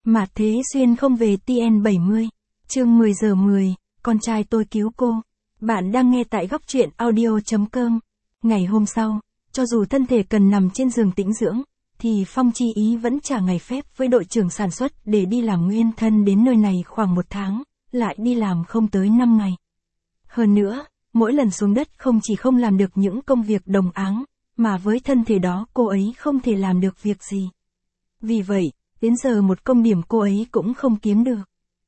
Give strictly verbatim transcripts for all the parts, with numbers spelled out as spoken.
Mạt Thế Xuyên không về T N bảy mươi. Chương mười giờ mười, con trai tôi cứu cô. Bạn đang nghe tại góc truyện audio chấm com. Ngày hôm sau, cho dù thân thể cần nằm trên giường tĩnh dưỡng, thì Phong Chi Ý vẫn trả ngày phép với đội trưởng sản xuất để đi làm nguyên thân đến nơi này khoảng một tháng, lại đi làm không tới năm ngày. Hơn nữa, mỗi lần xuống đất không chỉ không làm được những công việc đồng áng, mà với thân thể đó cô ấy không thể làm được việc gì. Vì vậy, đến giờ một công điểm cô ấy cũng không kiếm được.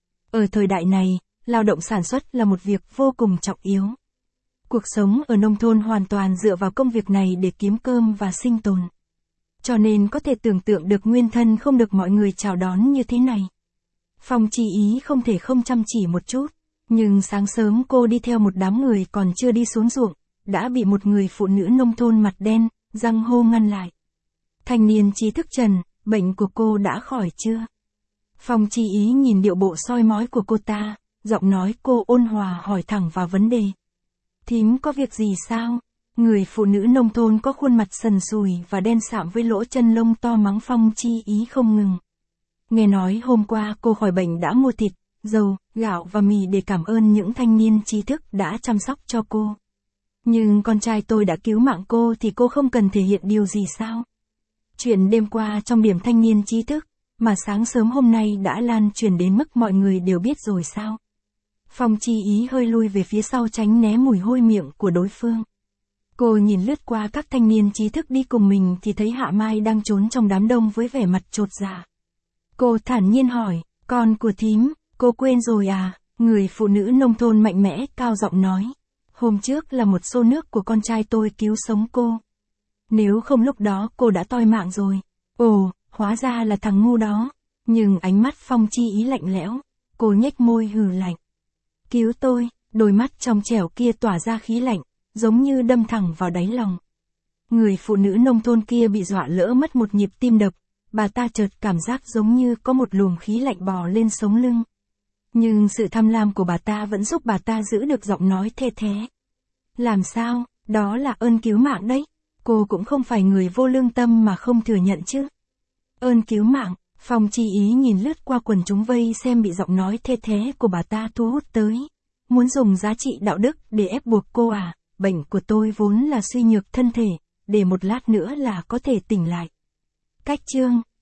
Ở thời đại này, lao động sản xuất là một việc vô cùng trọng yếu. Cuộc sống ở nông thôn hoàn toàn dựa vào công việc này để kiếm cơm và sinh tồn. Cho nên có thể tưởng tượng được nguyên thân không được mọi người chào đón như thế này. Phong Chi Ý không thể không chăm chỉ một chút, nhưng sáng sớm cô đi theo một đám người còn chưa đi xuống ruộng, đã bị một người phụ nữ nông thôn mặt đen, răng hô ngăn lại. Thanh niên trí thức Trần, bệnh của cô đã khỏi chưa? Phong Chi Ý nhìn điệu bộ soi mói của cô ta, giọng nói cô ôn hòa hỏi thẳng vào vấn đề. Thím có việc gì sao? Người phụ nữ nông thôn có khuôn mặt sần sùi và đen sạm với lỗ chân lông to mắng Phong Chi Ý không ngừng. Nghe nói hôm qua cô khỏi bệnh đã mua thịt, dầu, gạo và mì để cảm ơn những thanh niên trí thức đã chăm sóc cho cô. Nhưng con trai tôi đã cứu mạng cô thì cô không cần thể hiện điều gì sao? Chuyện đêm qua trong điểm thanh niên trí thức, mà sáng sớm hôm nay đã lan truyền đến mức mọi người đều biết rồi sao? Phong Chi Ý hơi lui về phía sau tránh né mùi hôi miệng của đối phương. Cô nhìn lướt qua các thanh niên trí thức đi cùng mình thì thấy Hạ Mai đang trốn trong đám đông với vẻ mặt chột dạ. Cô thản nhiên hỏi, con của thím, cô quên rồi à? Người phụ nữ nông thôn mạnh mẽ cao giọng nói. Hôm trước là một xô nước của con trai tôi cứu sống cô. Nếu không lúc đó cô đã toi mạng rồi. Ồ, hóa ra là thằng ngu đó. Nhưng ánh mắt Phong Chi Ý lạnh lẽo. Cô nhếch môi hừ lạnh. Cứu tôi, đôi mắt trong trẻo kia tỏa ra khí lạnh, giống như đâm thẳng vào đáy lòng. Người phụ nữ nông thôn kia bị dọa lỡ mất một nhịp tim đập. Bà ta chợt cảm giác giống như có một luồng khí lạnh bò lên sống lưng. Nhưng sự tham lam của bà ta vẫn giúp bà ta giữ được giọng nói the thé. Làm sao, đó là ơn cứu mạng đấy. Cô cũng không phải người vô lương tâm mà không thừa nhận chứ. Ơn cứu mạng, Phong Chi Ý nhìn lướt qua quần chúng vây xem bị giọng nói the thé của bà ta thu hút tới. Muốn dùng giá trị đạo đức để ép buộc cô à, bệnh của tôi vốn là suy nhược thân thể, để một lát nữa là có thể tỉnh lại. Cách chương